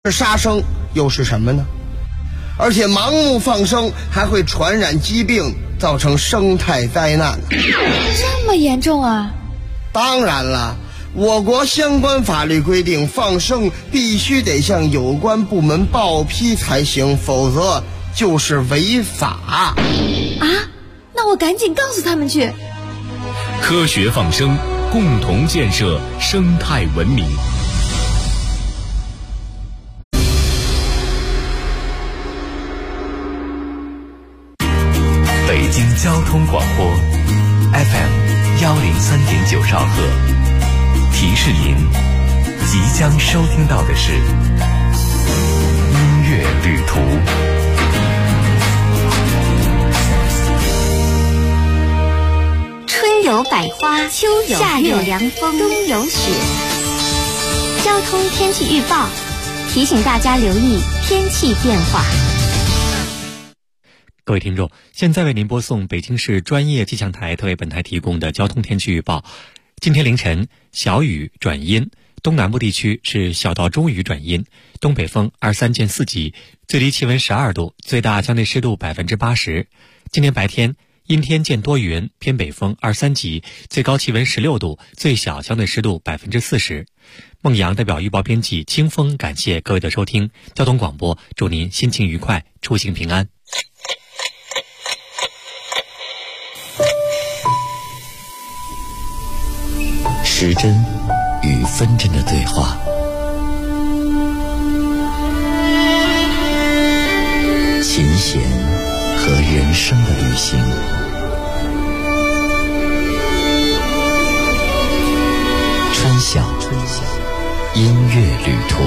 杀生又是什么呢？而且盲目放生还会传染疾病，造成生态灾难。 这么严重啊？ 当然了，我国相关法律规定，放生必须得向有关部门报批才行，否则就是违法。 啊？那我赶紧告诉他们去。 科学放生，共同建设生态文明。北京交通广播 FM103.9兆赫，提示您即将收听到的是音乐旅途。 春有百花，秋有夏有凉风，冬有雪。交通天气预报提醒大家留意天气变化。 各位听众，现在为您播送北京市专业气象台特为本台提供的交通天气预报。今天凌晨小雨转阴，东南部地区是小到中雨转阴，东北风23见4级，最低气温12度，最大相对湿度80%。今天白天阴天见多云，偏北风23级，最高气温16度，最小相对湿度40%。孟阳代表预报编辑清风感谢各位的收听，交通广播祝您心情愉快，出行平安。 时针与分针的对话，琴弦和人生的旅行，春晓音乐旅途。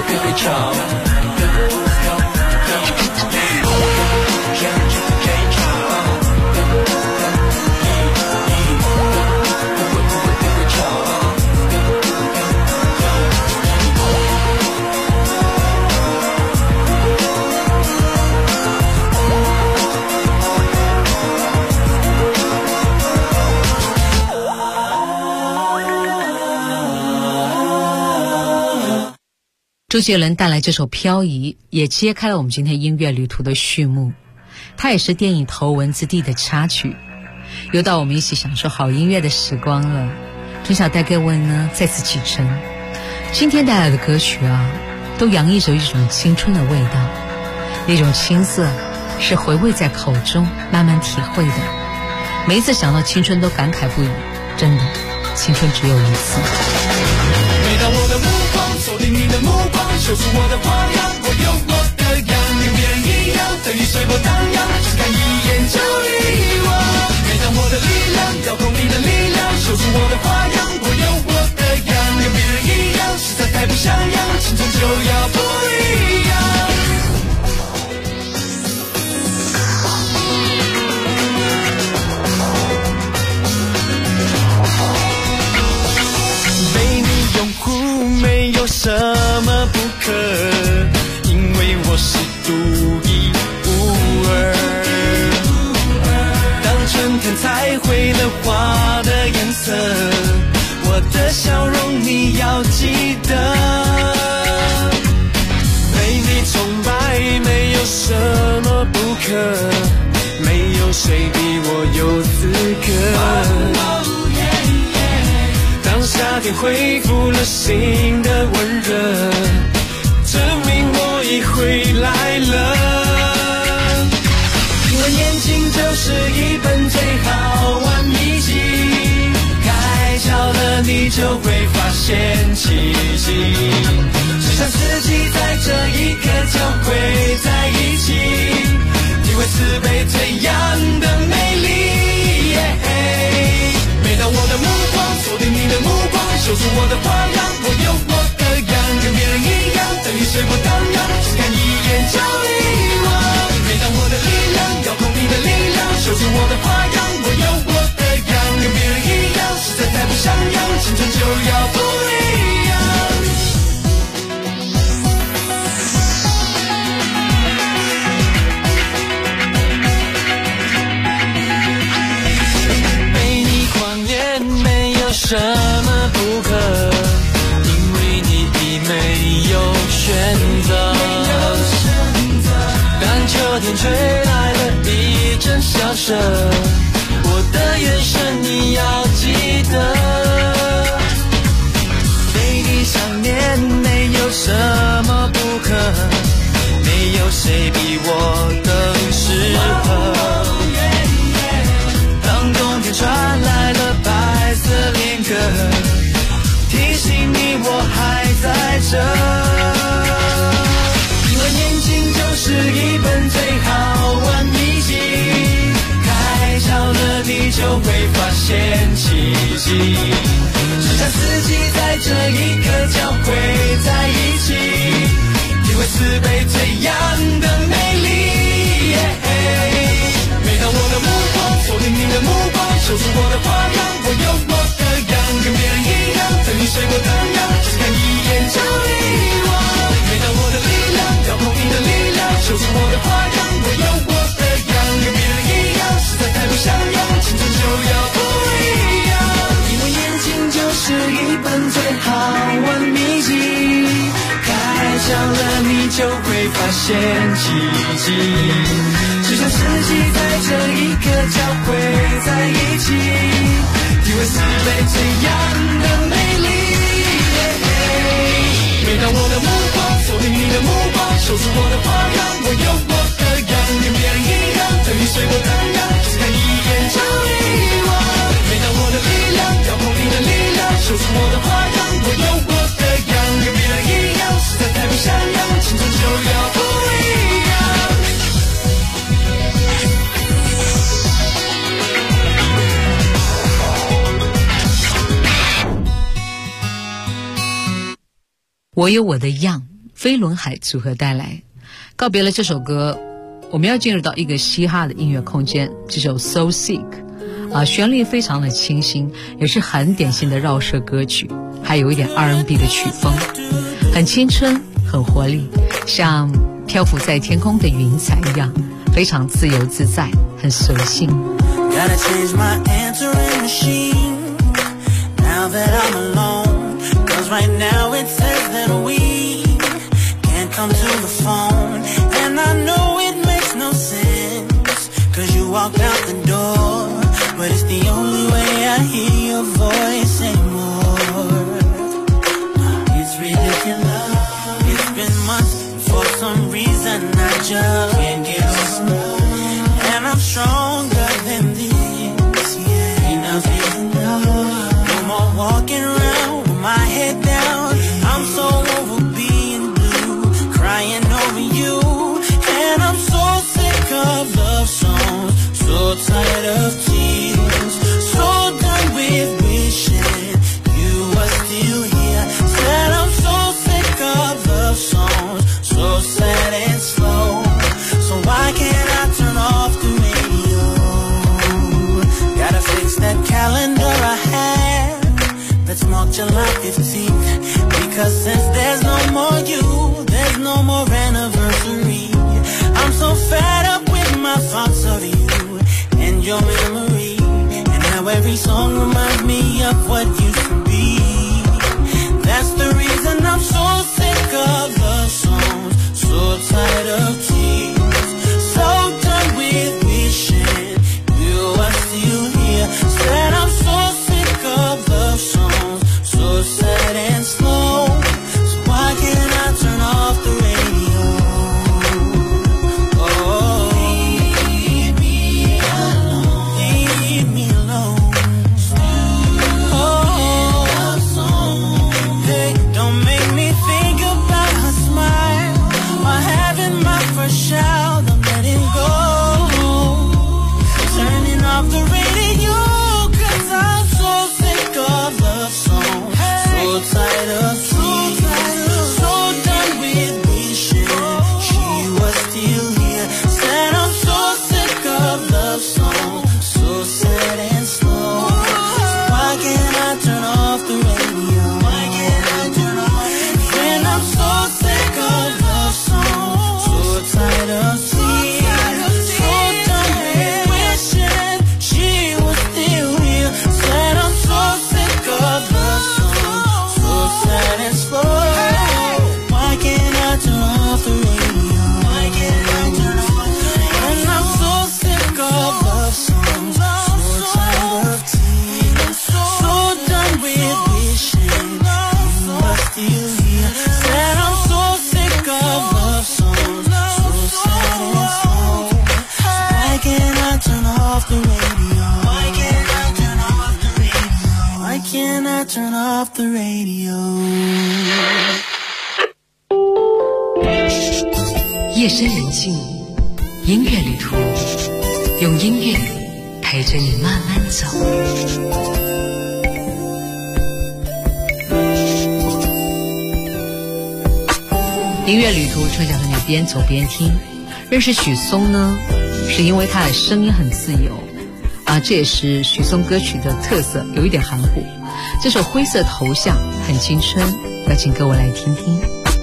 周杰伦带来这首《漂移》也揭开了我们今天音乐旅途的序幕，它也是电影《头文字 D》的插曲。又到我们一起享受好音乐的时光了，真想带各位呢再次启程。今天带来的歌曲啊，都洋溢着一种青春的味道，那种青涩是回味在口中慢慢体会的。每一次想到青春都感慨不已，真的，青春只有一次。 每当我的目光锁定你的目光，秀出我的花样，我有我的样，跟别人一样，等于水波荡漾，只看一眼就遗忘。每当我的力量遥控你的力量，秀出我的花样，我有我的样，跟别人一样，实在太不像样，青春就要不一样。没有什么不可，因为我是独一无二。当春天彩绘了花的颜色，我的笑容你要记得。被你崇拜没有什么不可，没有谁比我有资格。夏天恢复了心的温热，证明我已回来了。因为年轻就是一本最好玩秘籍，开窍了你就会发现奇迹。只想四季在这一刻交汇在一起，体会慈悲这样的美丽。每当我的目光锁定你的目光，秀出我的花样，我有我的样，跟别人一样，等于水波荡漾，只看一眼就遗忘。每当我的力量遥控你的力量，秀出我的花样，我有我的样，跟别人一样，实在太不像样，青春就要不一样。什么不可，因为你已没有选择。当秋天吹来了一阵萧瑟，我的眼神你要记得。对你想念没有什么不可，没有谁比我更适合。当冬天传来了白色恋歌，提醒你我还在这。因为年轻就是一本最好玩秘籍，开窍了你就会发现奇迹。只想四季在这一刻交汇在一起，体会慈悲这样的美丽。每当我的目光锁定你的目光，秀出我的花样，我有我的样，跟别人一样，等于水波荡漾，只看一眼就遗忘。每当我的力量遥控你的力量，秀出我的花样，我有我的样，跟别人一样，实在太不像样，青春就要不一样。因为年轻就是一本最好玩秘籍，开窍了你就会发现奇迹。只想四季在这一刻交汇在一起，体会慈悲这样的美丽。每当我的目光锁定你的目光，秀出我的花样，我有我的样，跟别人一样，等于水波荡漾，只看一眼就遗忘。每当我的力量遥控你的力量，秀出我的花样，我有我的样，跟别人一样，实在太不像样，青春就要不一样。 我有我的样， 飞轮海组合带来。告别了这首歌，我们要进入到一个嘻哈的音乐空间，这首 So Sick 旋律非常的清新，也是很典型的饶舌歌曲，还有一点 R&B 的曲风，很青春很活力，像漂浮在天空的云彩一样，非常自由自在，很随性。 Gotta change my answering machine now that I'm alone, cause right now it says that we can't come to the phone, and I know it makes no sense, cause you walked out the door, but it's the only way I hear your voice anymore. It's ridiculous, it's been months, for some reason I just can't get over, and I'm stronger than this, yeah. Enough is enough, no more walking around with my head down, I'm so over being blue, crying over you, and I'm so sick of love songs, so tired of tears, so done with wishing you were still here. Said I'm so sick of love songs, so sad and slow, so why can't I turn off the radio? Gotta fix that calendar I have that's marked July 15th, because since there's no more you, there's no more anniversary. I'm so fed up with my thoughts of you and your memory, and how every song reminds me of what used to be. That's the reason I'm so sick of love songs, so tired of tears, so done with wishing you were still here. Said I'm so sick of love songs, so sad and slow, so why can't I turn off the radio? Oh, leave me alone, leave me alone. Oh, hey, don't make me think about her smile, or having my first child, I'm letting go, turning off the radio, cause I'm so sick of love songs, so tired of tears, so done with wishing she was still here. Said I'm so sick of love songs, so sad and slow, so why can't I turn off the radio? Why can't I turn off? When I'm so sick of love songs, so tired of tears, so done with wishing she was still here. Said I'm so sick of love songs, so sad and slow, why can't I turn off the radio? Why can't I turn off the radio? And I'm so sick of love songs, so tired of tears, so done with wishing you were still here. Said I'm so sick of love songs, so sad and slow, so why can't I turn off the radio? Why can't I turn off the radio? Why can't I turn off the radio? 夜深人静，音乐旅途，用音乐陪着你慢慢走。音乐旅途，春晓和你边走边听。认识许嵩呢，是因为他的声音很自由这也是许嵩歌曲的特色，有一点含糊。这首灰色头像很青春，要请各位来听听。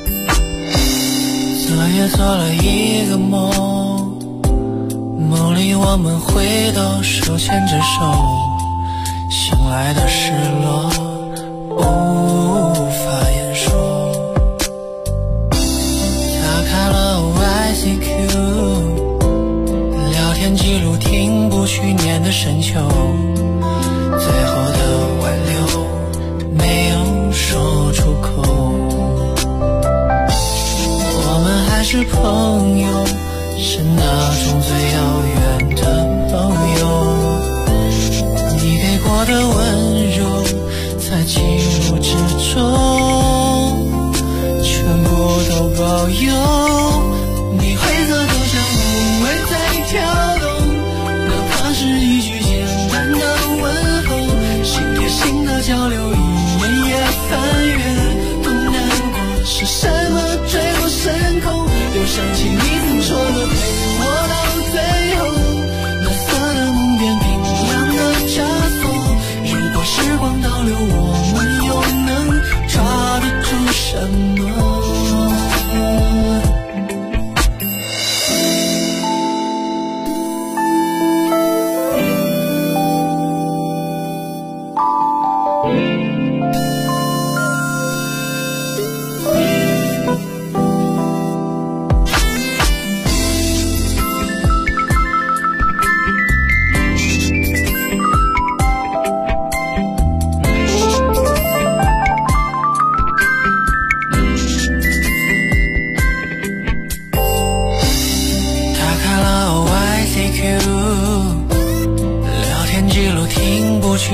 昨夜做了一个梦，梦里我们回头手牵着手，醒来的失落无法言说。打开了 ICQ， 聊天记录听不去年的深秋，最后的挽留没有说出口。我们还是朋友，是那种最遥远的朋友。你给过的温柔，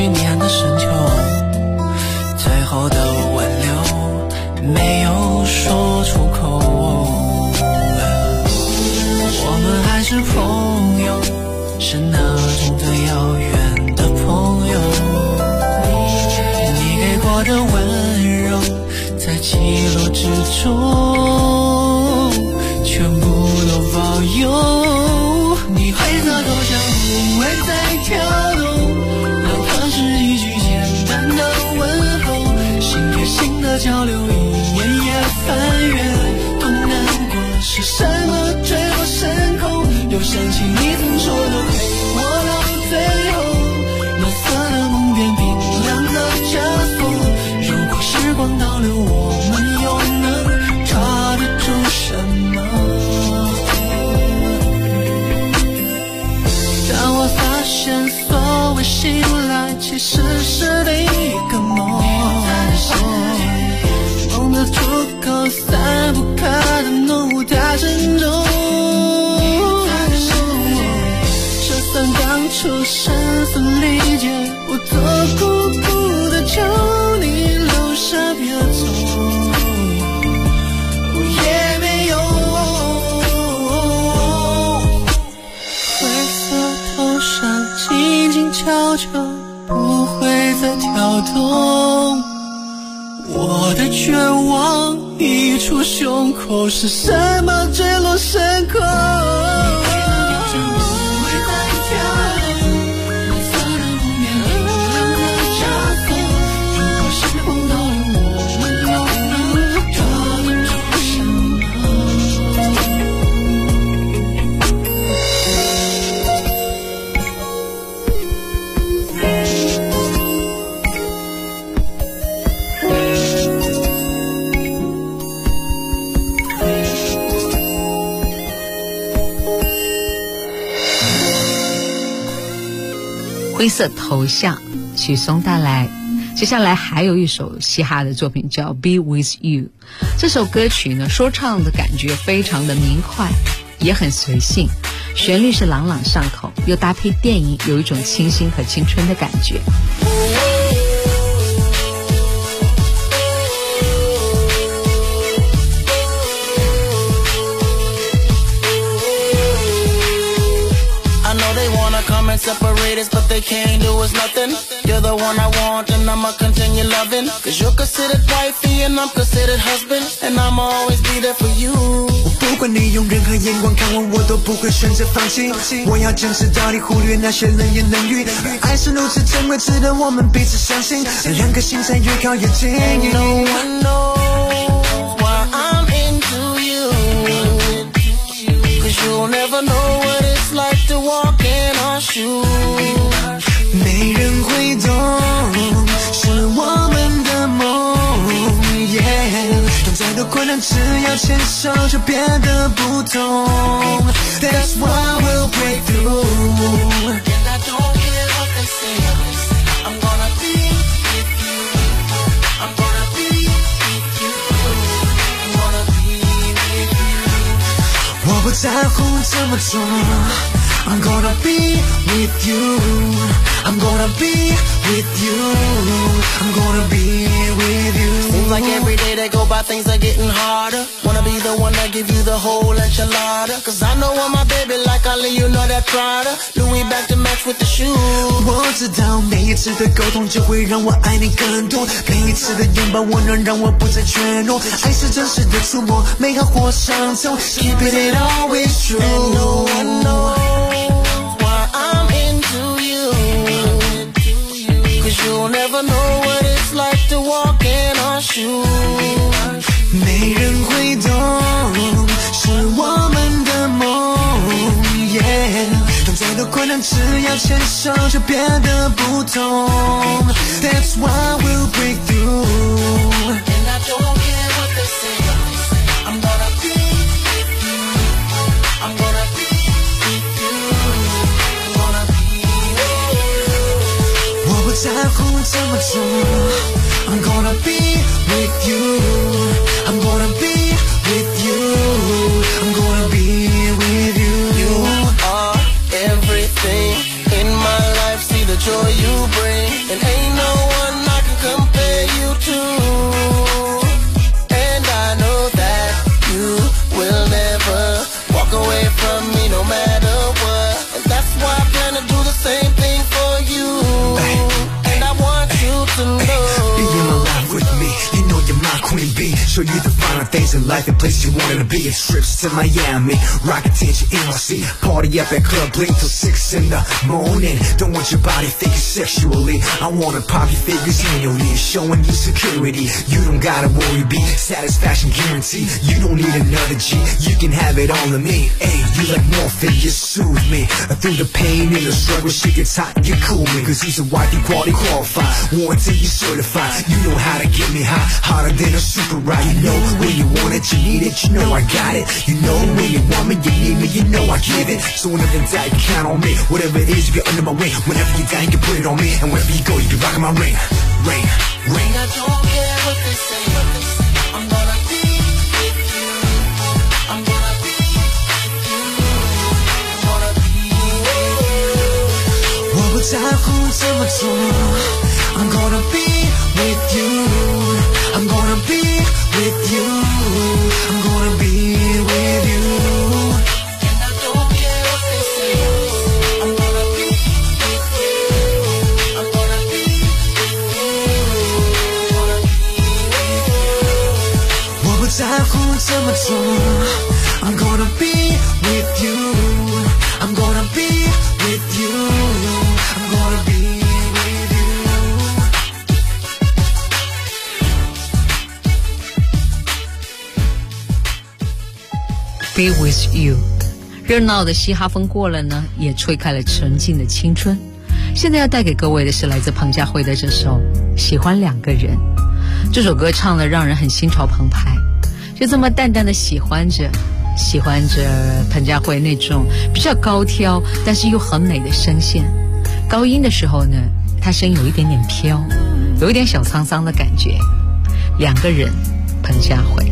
去年的深秋，最后的挽留没有说出口。我们还是朋友，是那种最遥远的朋友。你给过的温柔，在记录之中全部都保有。你灰色头像不会再跳动，哪怕是一句简单的问候，心贴心的交流，一页页翻阅，多难过是什么坠落深空，又想起你曾说的陪我到最后，暖色的梦变冰凉的枷锁，如果时光倒流，我们又能抓得住什么？当我发现所谓醒来其实是另一个梦，梦的出口散不开的怒太沉重，就算当初声嘶力竭，我做孤独的求你留下别走，我也没有。灰色头上静静悄悄，不会再跳动，我的绝望溢出胸口，是什么坠落深空？ 灰色头像，许嵩带来。接下来还有一首嘻哈的作品叫 Be With You。 这首歌曲呢，说唱的感觉非常的明快，也很随性，旋律是朗朗上口，又搭配电影，有一种清新和青春的感觉。 Come and separate us, but they can't do us nothing. You're the one I want, and I'ma continue loving. Cause you're considered wifey, and I'm considered husband, and I'ma always be there for you. 我不管你用任何眼光看我，我都不会选择放弃。我要坚持到底，忽略那些冷言冷语。爱是如此珍贵，值得我们彼此相信，两颗心才越靠越近。 And no one knows why I'm into you. Cause you'll never know what it's like to walk in our shoes. 没人会懂，是我们的梦。再多困难，只要牵手就变得不同。That's why we'll break through. And I don't care what they say. I'm gonna be with you. I'm gonna be with you. I'm gonna be with you. 我不在乎这么重。I'm gonna be with you. I'm gonna be with you. I'm gonna be with you. Seems like every day that go by things are getting harder. Wanna be the one that give you the whole enchilada. Cause I know I'm my baby like I let you know that Prada. Louis back to match with the shoes. 我知道每一次的沟通就会让我爱你更多，每一次的拥抱温暖让我不再怯懦，爱是真实的触摸，美好或伤痛 Keep it always true. And no one knows why I'm into you. Cause you'll never know what it's like to walk in our shoes. 没人会懂，是我们的梦。当再多困难，只要牵手就变得不同。That's why we'll break through. And I don't care what they say. I'm gonna be with you. I'm gonna be with you. I'm gonna be with you. 我不在乎这么重。I'm gonna be with you. I'm gonna be with you. I'm gonna be with you. You are everything in my life. See the joy you bring, and be. Show you the finer things in life and places you wanted to be. Trips to Miami, rock attention NYC. Party up at Club Blink till 6 in the morning. Don't want your body thinking sexually. I wanna pop your figures annually, showing you security. You don't gotta worry, be satisfaction guarantee. You don't need another G, you can have it all of me. Hey, you like morphine, you soothe me. Through the pain and the struggle, she gets hot, you cool me. Cause he's a wifey quality qualified, warranty you certified. You know how to get me high, hotter than a super ride. You know when you want it, you need it, you know I got it. You know when you want me, you need me, you know I give it. So whenever you die, you count on me. Whatever it is, you get under my wing. Whenever you die, you can put it on me. And wherever you go, you can rock my ring. Ring, ring. I don't care what they say. I'm gonna be with you. I'm gonna be with you. I'm gonna be with you. 我不在乎怎么做 I'm gonna be with you. I'm gonna be with you. I'm gonna be with you. And I don't care what they say. I'm gonna be with you. I'm gonna be with you. I'm gonna be with you. 我不在乎怎么做 I'm gonna be with you. I'm gonna be with you. I'm gonna be with you. Be with you， 热闹的嘻哈风过了呢，也吹开了纯净的青春。现在要带给各位的是来自彭佳慧的这首《喜欢两个人》。这首歌唱了让人很心潮澎湃，就这么淡淡的喜欢着彭佳慧那种比较高挑但是又很美的声线。高音的时候呢，她声音有一点点飘，有一点小沧桑的感觉。两个人，彭佳慧。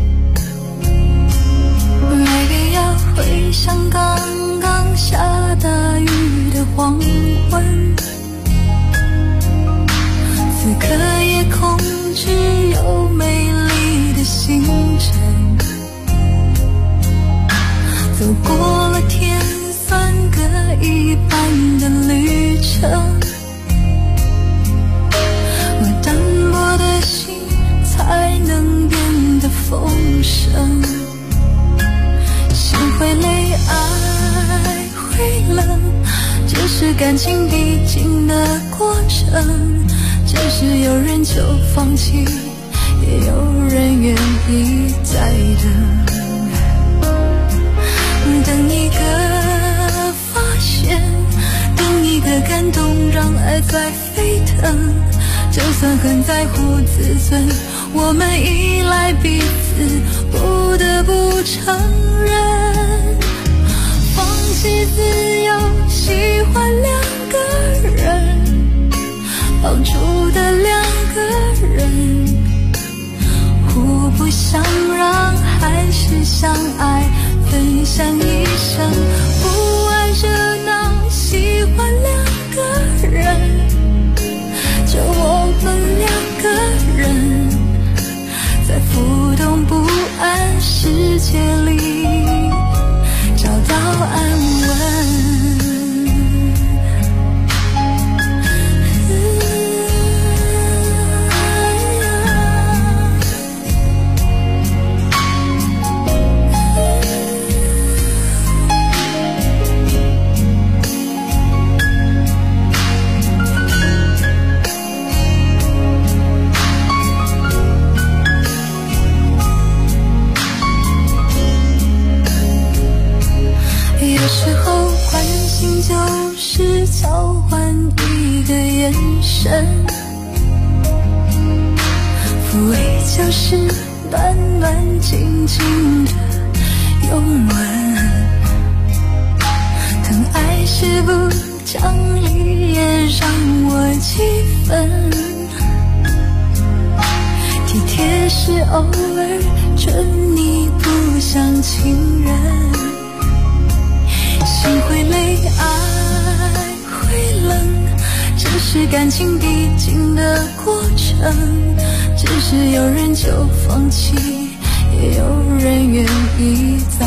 Maybe 要回想刚刚下大雨的黄昏，此刻夜空只有美丽的星辰，走过了天算各一半的旅程，我单薄的心才能变得丰盛。心会累，爱会冷，这是感情必经的过程。只是有人就放弃，也有人愿意再等。等一个发现，等一个感动，让爱在沸腾。就算很在乎自尊，我们依赖彼此，不得不承认，放弃自由，喜欢两个人，抱住的两个人，互不相让，还是相爱，分享一生，不爱热闹，喜欢两个人，就我们两个人，在浮动不安世界里找到安稳。就是交换一个眼神，抚慰就是暖暖静静的拥吻，疼爱是不讲理也让我气愤，体贴是偶尔准你不像情人，心会累，爱会冷，这是感情必经的过程。只是有人就放弃，也有人愿意再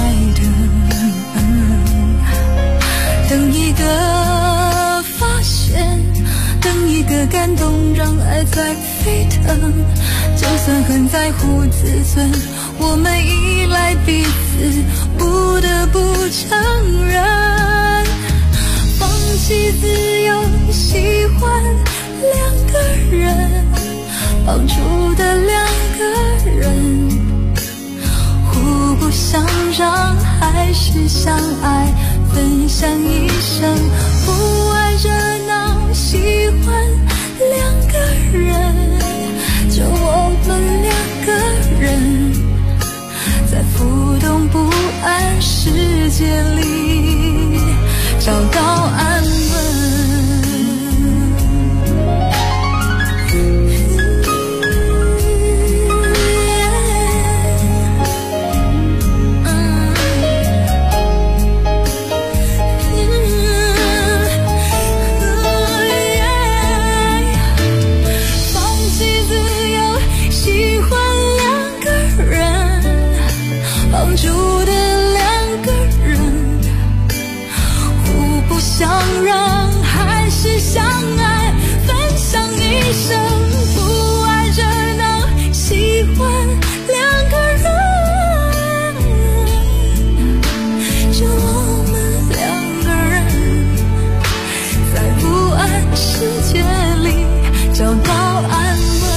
等。等一个发现， 等一个感动让爱在沸腾。就算很在乎自尊，我们依赖彼此，不得不承认，放弃自由，喜欢两个人，绑住的两个人，互不相让还是相爱，分享一生，不爱热闹，喜欢两个人，就我们两个人，在浮动不安世界里找到安稳。相让还是相爱，分享一生，不爱热闹，喜欢两个人，就我们两个人，在不安世界里找到安稳。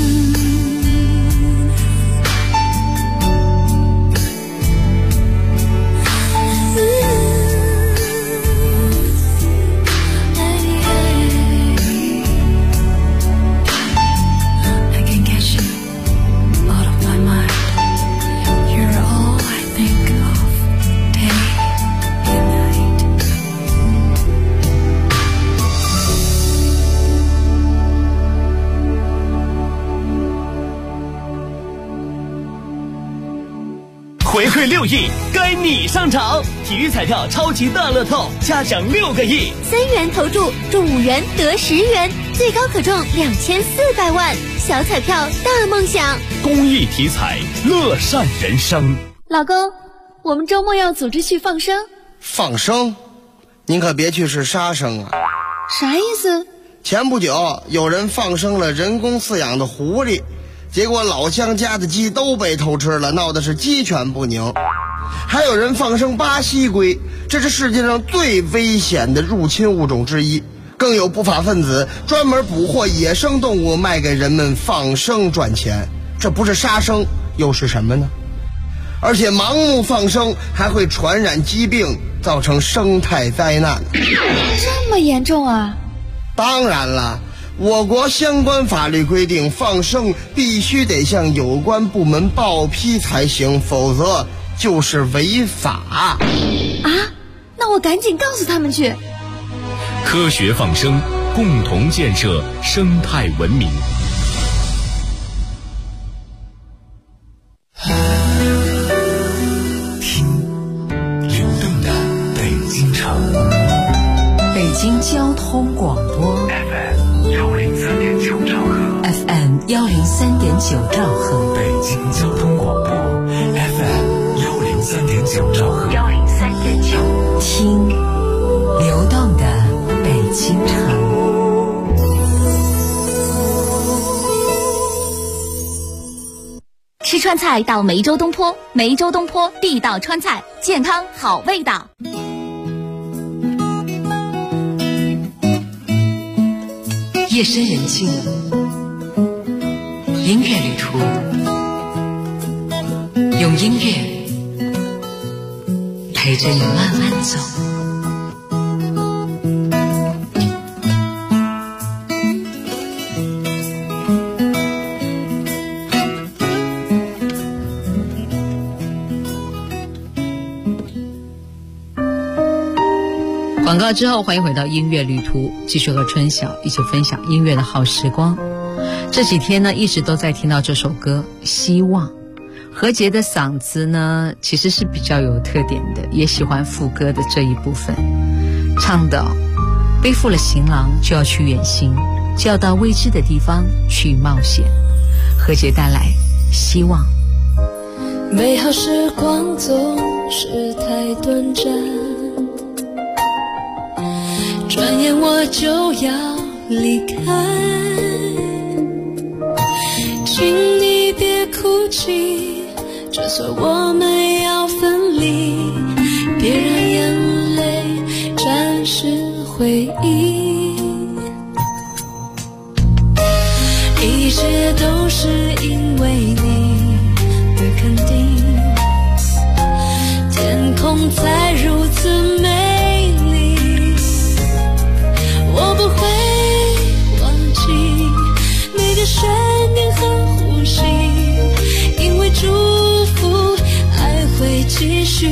回馈6亿，该你上场！体育彩票超级大乐透，加奖6个亿 ，3元投注中5元得10元，最高可中2400万，小彩票大梦想。 公益体彩，乐善人生。 老公，我们周末要组织去放生。 放生？您可别去是杀生啊！ 啥意思？ 前不久有人放生了人工饲养的狐狸，结果老乡家的鸡都被偷吃了，闹的是鸡犬不宁。还有人放生巴西龟，这是世界上最危险的入侵物种之一。更有不法分子专门捕获野生动物卖给人们放生赚钱，这不是杀生又是什么呢？而且盲目放生还会传染疾病，造成生态灾难。 这么严重啊？ 当然了，我国相关法律规定，放生必须得向有关部门报批才行，否则就是违法。 啊？那我赶紧告诉他们去。 科学放生，共同建设生态文明。 听流动的北京城， 北京交通广播 FM 103.9兆赫 FM 103.9兆赫， 北京交通广播 FM 103.9兆赫 103.9，听流动的北京城。 吃川菜到梅州东坡，梅州东坡地道川菜，健康好味道。 夜深人静，音乐旅途，用音乐陪着你慢慢走。广告之后，欢迎回到音乐旅途，继续和春晓一起分享音乐的好时光。这几天呢，一直都在听到这首歌《希望》。何洁的嗓子呢，其实是比较有特点的，也喜欢副歌的这一部分，唱的背负了行囊就要去远行，就要到未知的地方去冒险。何洁带来《希望》。 美好时光总是太短暂，转眼我就要离开，请你别哭泣，就算我们要分离，别让眼泪沾湿回忆，一切都是因为你的肯定，天空才如此美丽，我不会忘记每个瞬间和呼吸，因为祝福爱会继续，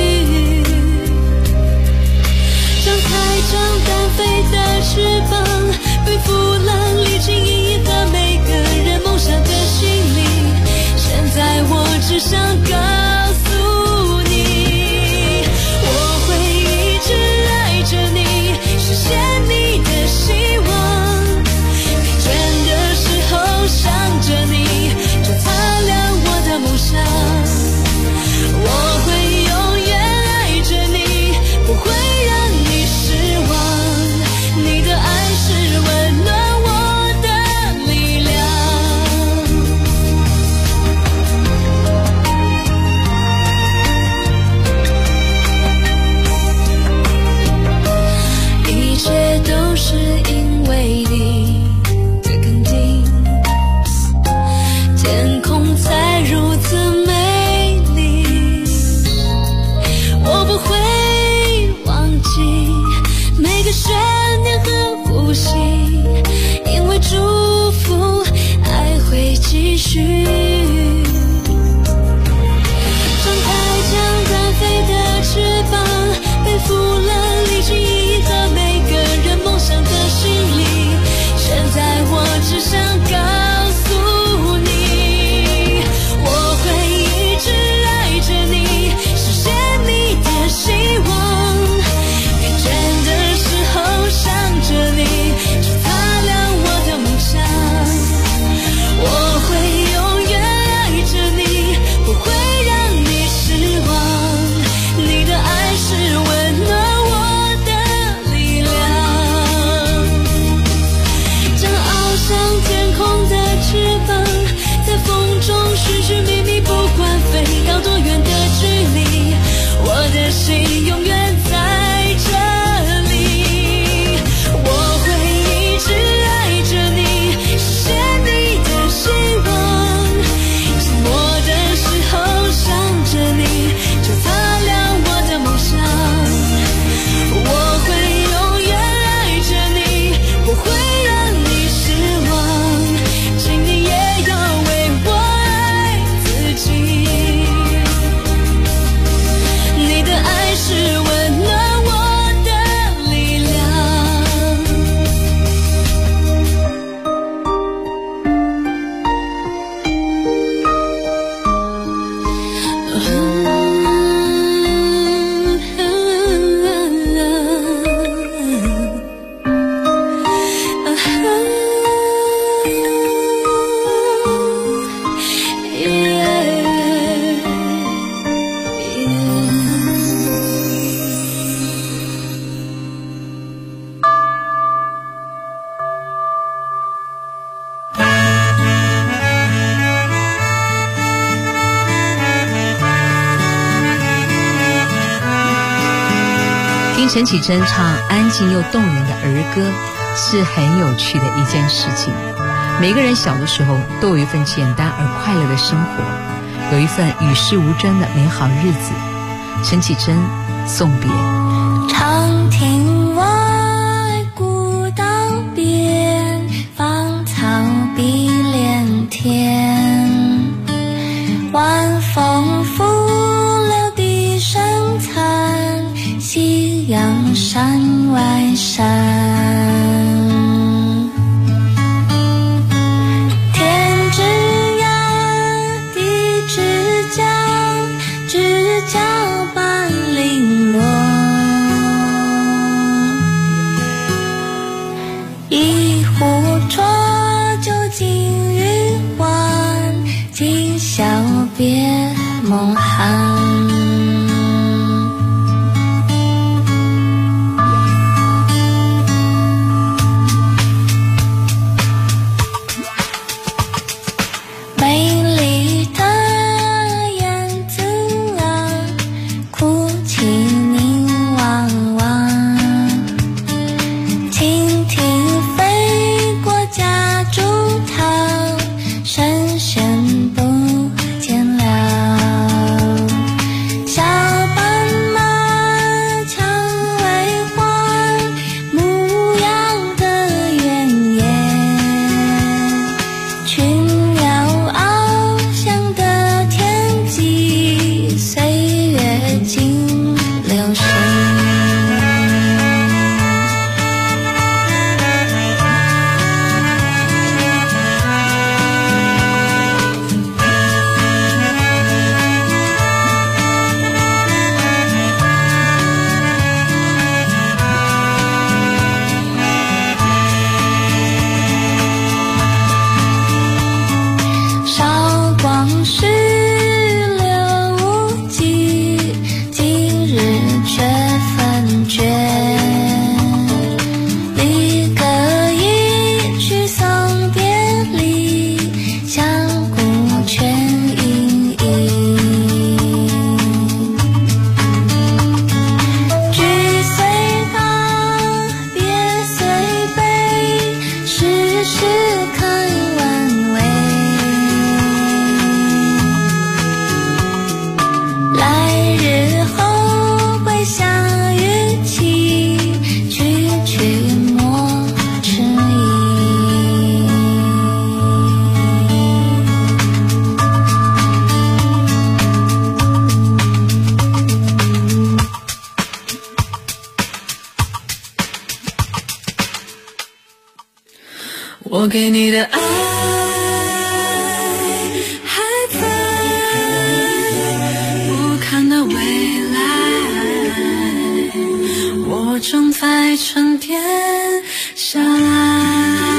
张开张单飞的翅膀，背负了历经意义和每个人梦想的心灵，现在我只想告诉你，我会一直爱着你，实现你的希望，疲倦的时候想着你，就擦亮我的梦想，我会永远爱着你，不会让你失望，你的爱是温暖我的力量。一切都是因为你的肯定，天空才如此美丽，我不会忘记每个瞬间和呼吸，因为祝福爱会继续，张开将单飞的翅膀，背负了历经意义和每个人梦想的心灵，现在我只想告诉你，我会一直爱着你，实现你的希望，疲倦的时候想着你，就擦亮我的梦想，我会永远爱着你，不会让你失望，你的爱是温暖我的力量，将翱上天空的翅膀，在风中寻寻觅觅，不管飞到多远的距离，我的心永远在这里，我会一直爱着你，实现你的希望，寂寞的时候想着你，就擦亮我的梦想，我会永远爱着你，不会让你失望，请你也要为我爱自己，你的爱是温暖我的力量。 听陈绮贞唱安静又动人的儿歌是很有趣的一件事情。每个人小的时候都有一份简单而快乐的生活，有一份与世无争的美好日子。陈绮贞送别。 长亭外，古道边，芳草碧连天。晚风拂柳笛声残，夕阳山外山。天之涯，地之角，知交半零落。一壶浊酒尽余欢，今宵别梦寒。 我给你的爱还在不堪的未来，我正在沉淀下来。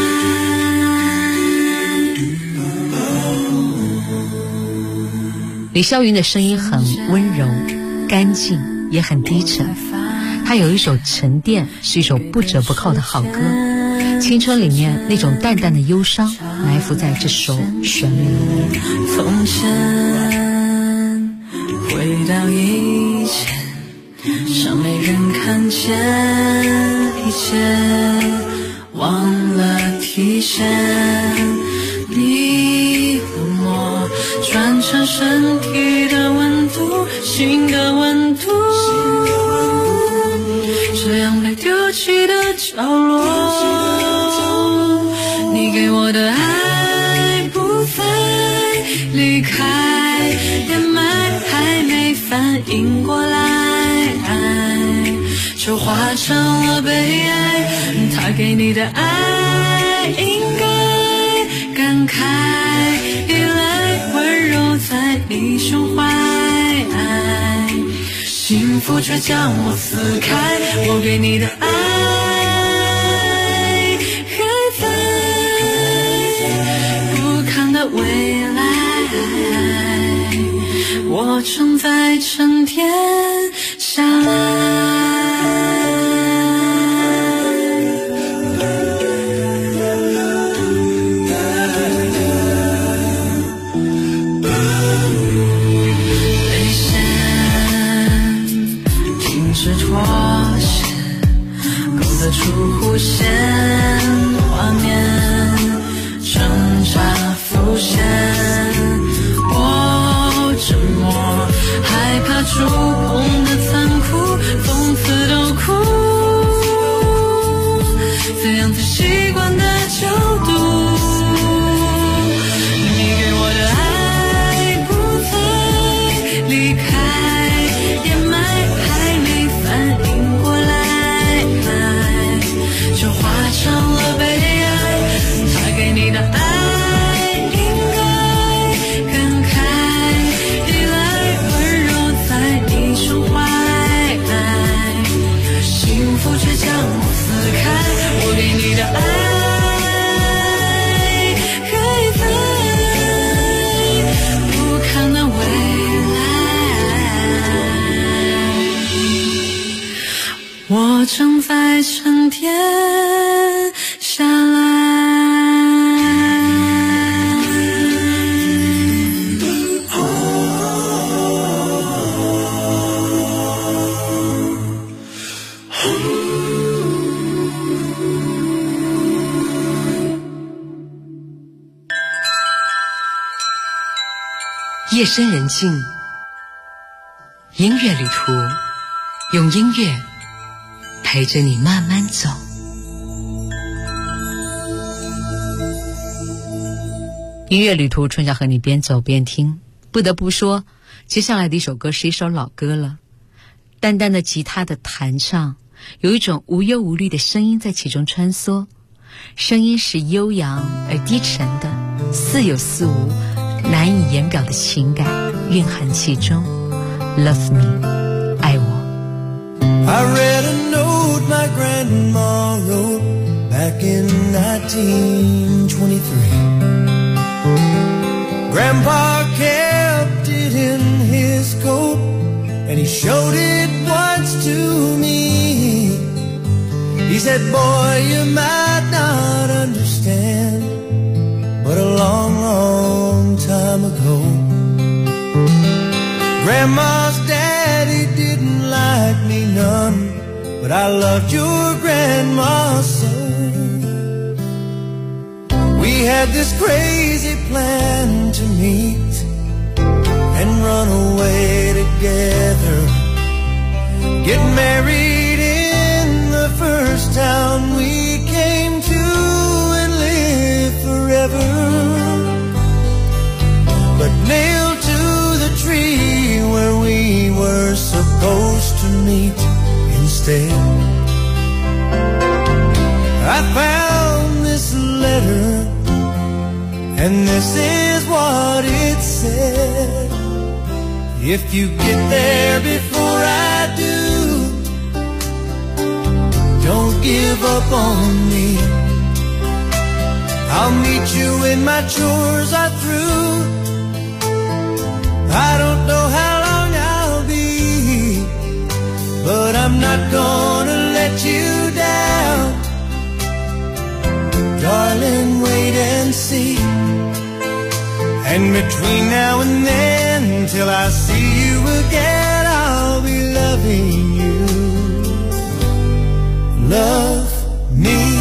李霄云的声音很温柔干净，也很低沉，他有一首沉淀，是一首不折不扣的好歌。青春里面那种淡淡的忧伤埋伏在这首旋律里面。 从前回到以前，像没人看见一切，忘了提前，你冷漠转成身体的温度，心的温度，这样被丢弃的角落，你给我的爱不再离开，掩埋还没反应过来，就化成了悲哀。他给你的爱应该感慨，依赖温柔在你胸怀，幸福却将我撕开。我给你的爱还在不堪的未来，我正在沉淀下来。出弧线，画面挣扎浮现，我沉默，害怕触碰的残酷，讽刺都哭，怎样才习惯的角度，你给我的爱不再离开，掩埋还没反应过来，就化成了悲哀。他给你的爱应该感慨，依赖温柔在你胸怀，幸福却将我撕开。我给你的爱还在不堪的未来，我正在沉淀下来。 夜深人静，音乐旅途，用音乐陪着你慢慢走。 音乐旅途，春晓和你边走边听。不得不说，接下来的一首歌是一首老歌了。淡淡的吉他的弹唱，有一种无忧无虑的声音在其中穿梭，声音是悠扬而低沉的，似有似无，难以言表的情感蕴含其中。Love me， 爱我。 I read a note my grandma wrote back in 1923. Grandpa kept it in his coat, and he showed it once to me. He said, boy, you might not understand, but a long, long time ago, Grandma's daddy didn't like me none, but I loved your grandma, son. We had this crazy plan to meet and run away together, get married in the first town we came to and live forever. But nailed to the tree where we were supposed to meet instead, I found this letter And this is what it said: if you get there before I do, don't give up on me. I'll meet you when my chores are through. I don't know how long I'll be, but I'm not gonna let you down. Darling, wait and see. And between now and then, till I see you again, I'll be loving you. Love me.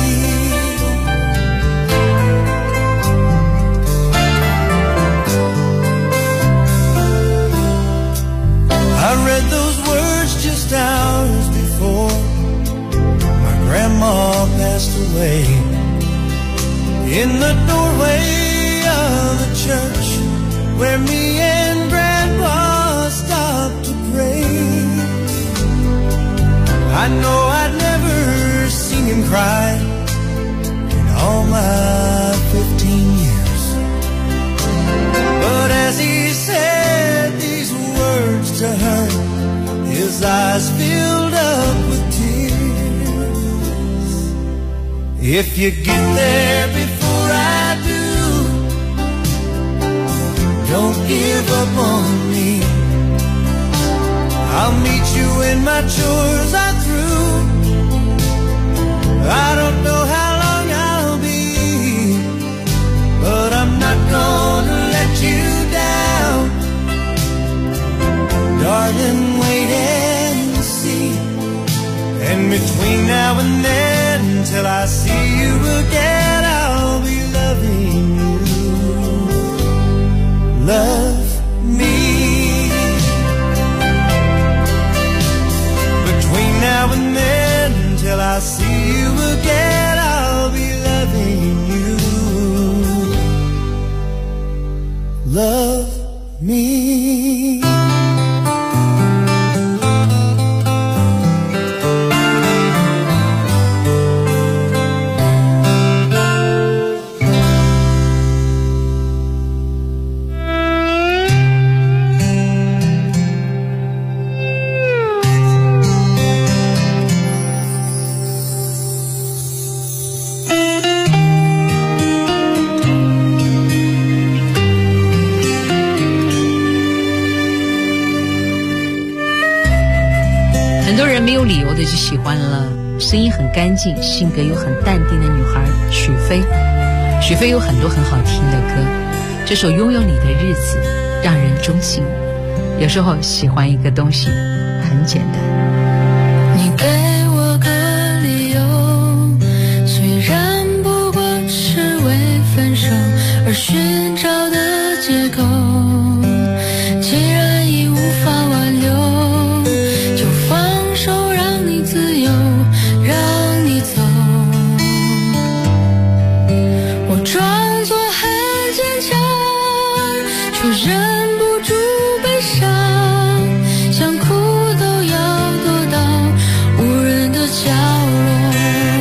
I read those words just hours before my grandma passed away. In the doorway of the church where me and Grandpa stopped to pray. I know I'd never seen him cry in all my 15 years. But as he said these words to her, his eyes filled up with tears. If you get there before I do, don't give up on me. I'll meet you when my chores are through. I don't know how long I'll be, but I'm not gonna let you down. Darling, wait and see. And between now and then, till I see you again, I'll be loving you. Love me. Between now and then, till I see you again, I'll be loving you. Love me. 没有理由的就喜欢了声音很干净、性格又很淡定的女孩许飞。许飞有很多很好听的歌，这首《拥有你的日子》让人衷心。有时候喜欢一个东西很简单。 你给我个理由，虽然不过是为分手而寻找的借口，既然已无法挽留，就放手让你自由，让你走。我装作很坚强，却忍不住悲伤，想哭都要躲到无人的角落。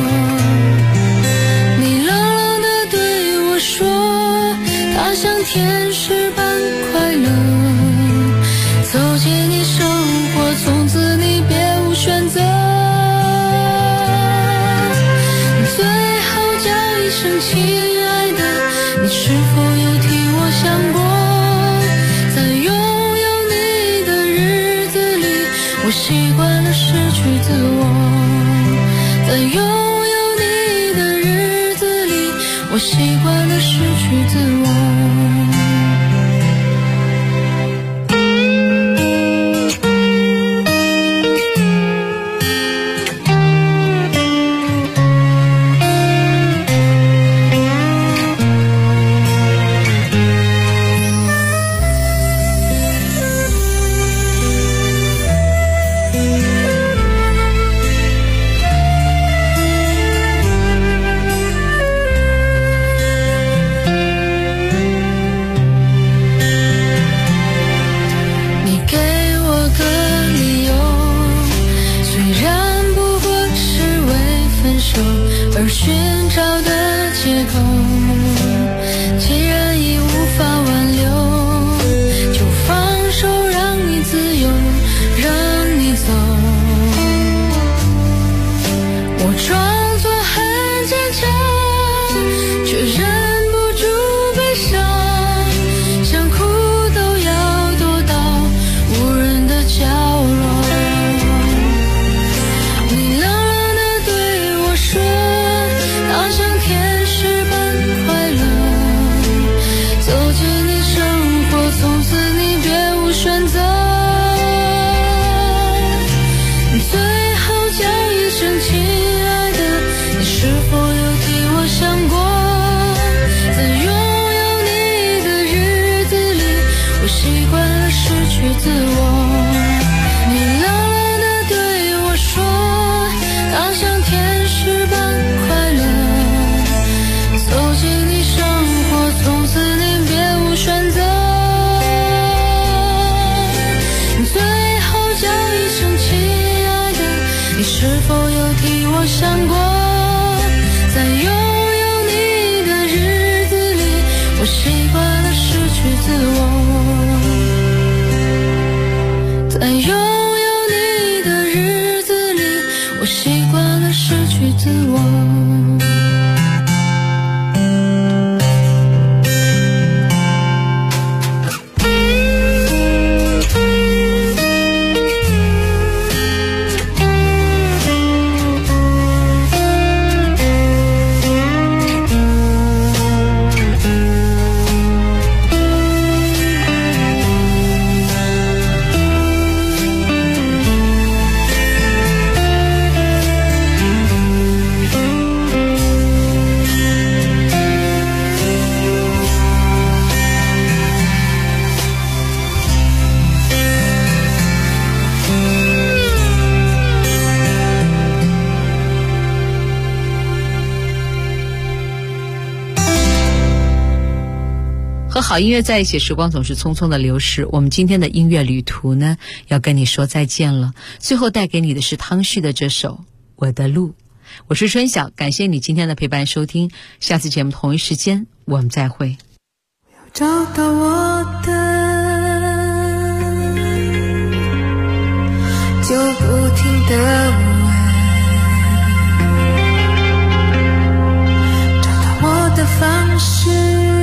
你冷冷地对我说，他像天使般快乐，走进你生活，从此你别无选择。最后叫一声亲爱的，你是否有替我想过？在拥有你的日子里，我习惯了失去自我。在拥有你的日子里，我习惯了失去自我。而寻找的借口，既然自我。你冷冷地对我说，当像天使般快乐，走进你生活，从此你别无选择。最后叫一声亲爱的，你是否有替我想过？在拥有你的日子里，我习惯了失去自我。在拥有你的日子里，我习惯了失去自我。 和好音乐在一起，时光总是匆匆的流逝。我们今天的音乐旅途呢，要跟你说再见了。最后带给你的是汤旭的这首《我的路》。我是春晓，感谢你今天的陪伴收听。下次节目同一时间我们再会。 找到我的，就不停地问，找到我的方式，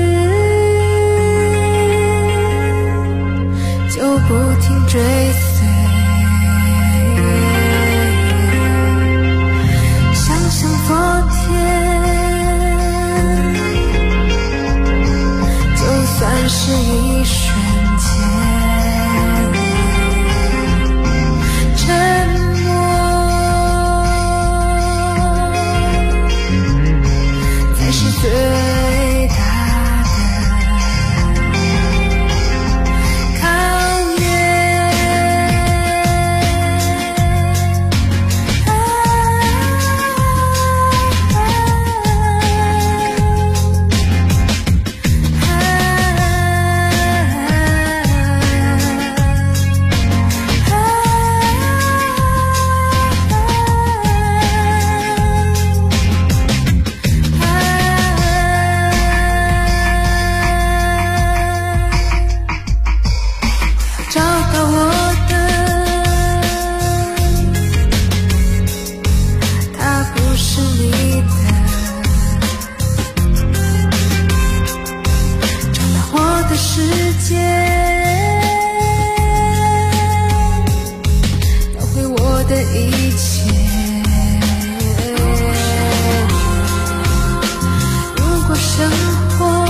就不停追随，想象昨天，就算是一瞬间，沉默才是最大的考验。找到我的，它不是你的，找到我的世界，要回我的一切。如果生活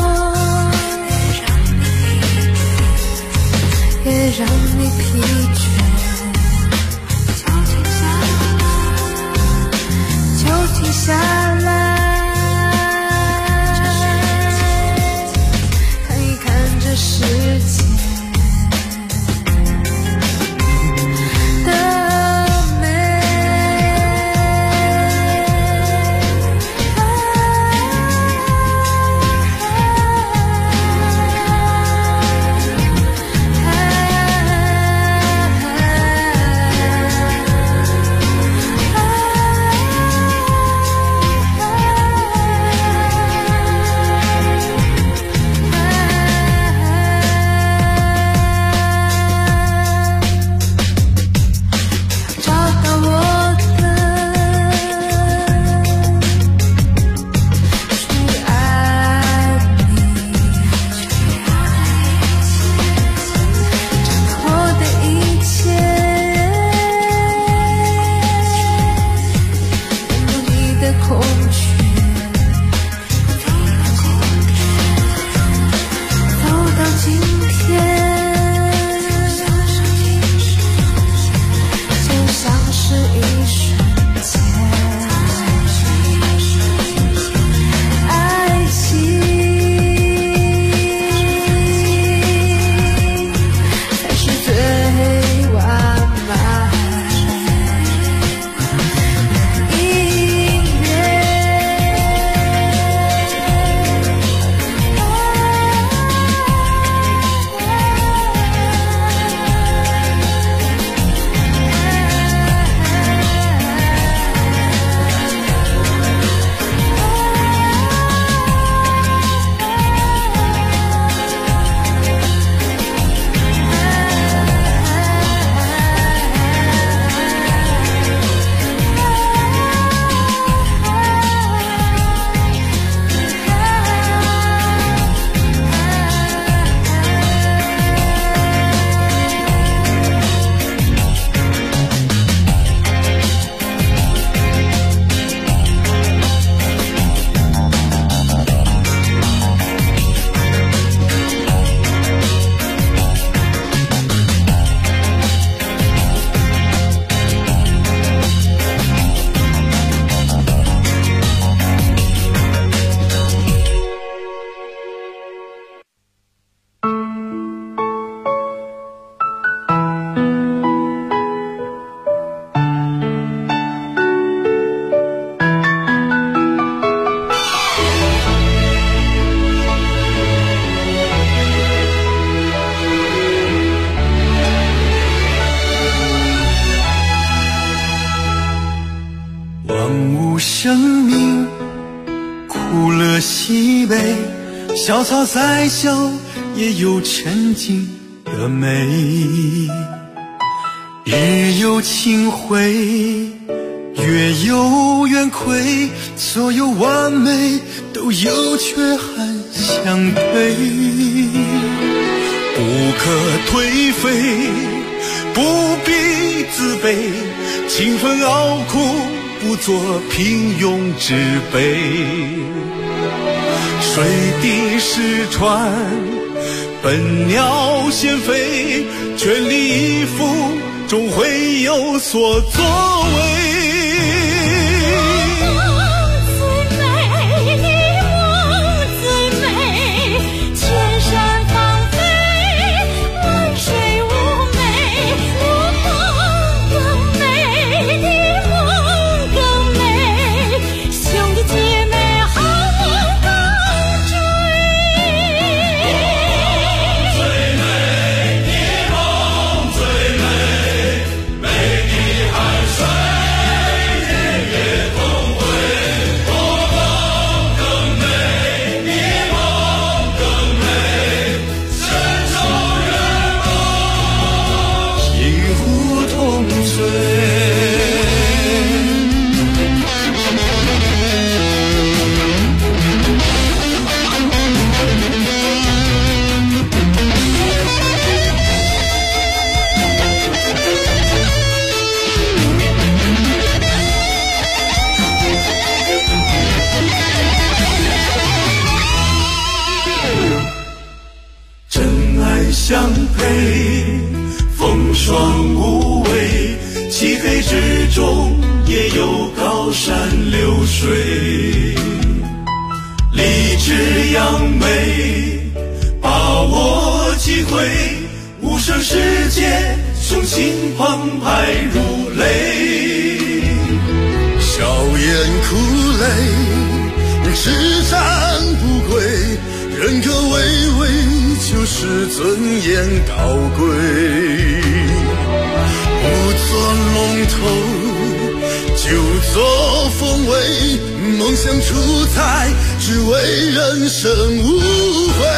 也让你疲倦，就停下来，看一看这世界的美。 生命，苦乐喜悲，小草再小也有沉静的美。日有清辉，月有圆亏，所有完美都有缺憾相对。不可颓废，不必自卑，勤奋熬苦，不做平庸之辈。水滴石穿，笨鸟先飞，全力以赴，终会有所作为。相配，风霜无畏，漆黑之中也有高山流水。立志扬眉，把握机会，无声世界，雄心澎湃如雷。笑颜苦泪，叱咤不归，人格巍巍，就是尊严高贵。不做龙头，就做凤尾，梦想出彩，只为人生无悔。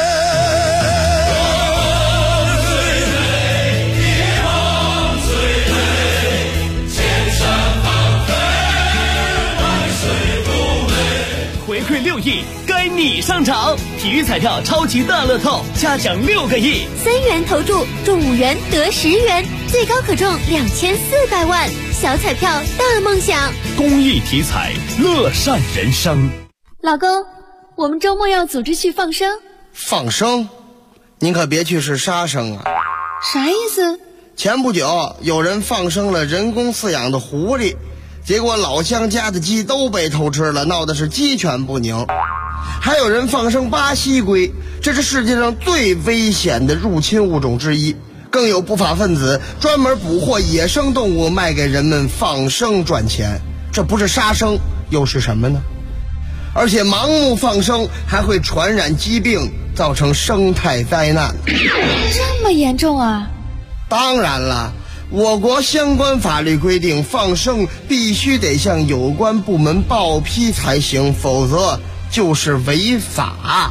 回馈6亿，该你上场！体育彩票超级大乐透，嘉奖6个亿 ，3元投注中5元得10元，最高可中2400万，小彩票大梦想。 公益体彩，乐善人生。 老公，我们周末要组织去放生。 放生？您可别去是杀生啊！ 啥意思？ 前不久有人放生了人工饲养的狐狸，结果老乡家的鸡都被偷吃了，闹的是鸡犬不宁。还有人放生巴西龟，这是世界上最危险的入侵物种之一。更有不法分子专门捕获野生动物卖给人们放生赚钱，这不是杀生又是什么呢？而且盲目放生还会传染疾病，造成生态灾难。 这么严重啊？ 当然了，我国相关法律规定，放生必须得向有关部门报批才行，否则就是违法。 啊？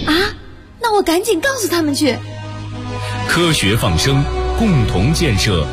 那我赶紧告诉他们去。 科学放生，共同建设